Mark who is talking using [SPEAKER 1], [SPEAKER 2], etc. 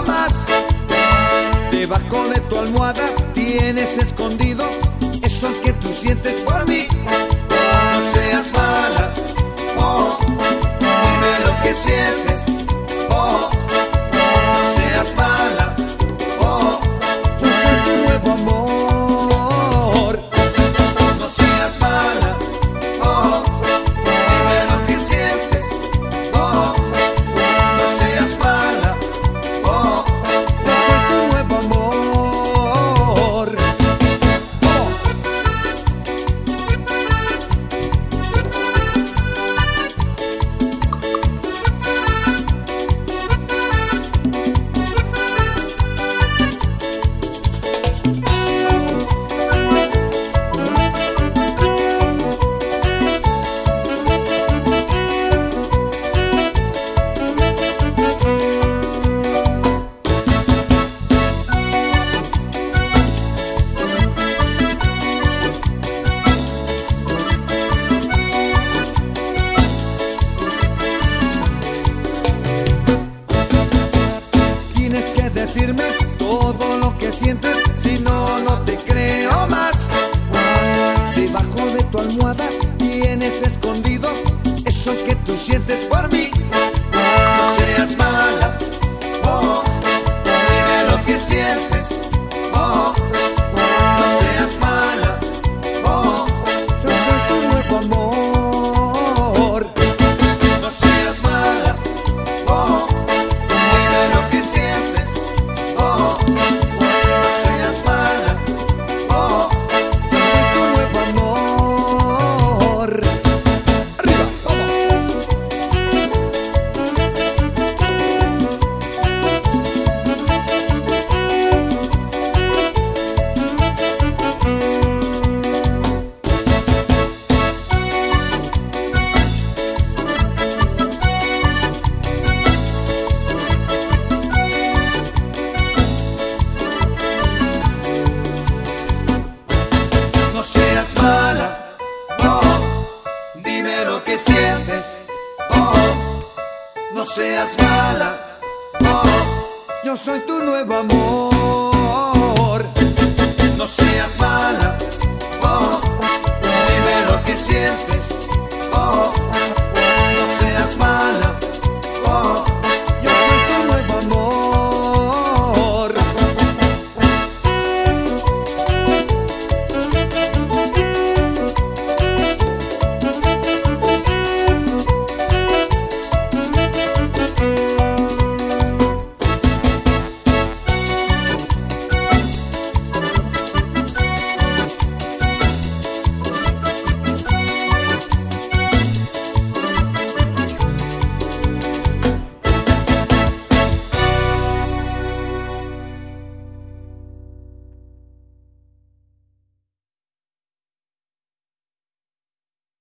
[SPEAKER 1] creo más. Debajo de tu almohada tienes escondido eso que tú sientes por mí. No seas mala, oh, dime lo que sientes, oh, no seas mala, oh, yo soy tu nuevo amor. No seas mala, oh, dime lo que sientes, oh, no seas mala, oh, yo soy tu nuevo amor. Tienes que decirme todo lo que sientes, si no, no te creo más. Debajo de tu almohada tienes escondido eso que tú sientes por mí. No seas mala, oh, dime lo que sientes, oh, no seas mala, oh, yo soy tu nuevo amor. No seas mala, oh, dime lo que sientes, oh, no seas mala, oh, yo soy tu nuevo amor. Arriba, vamos. No seas mala, oh, dime lo que sientes, oh, no seas mala, oh, yo soy tu nuevo amor. No seas mala, oh, dime lo que sientes.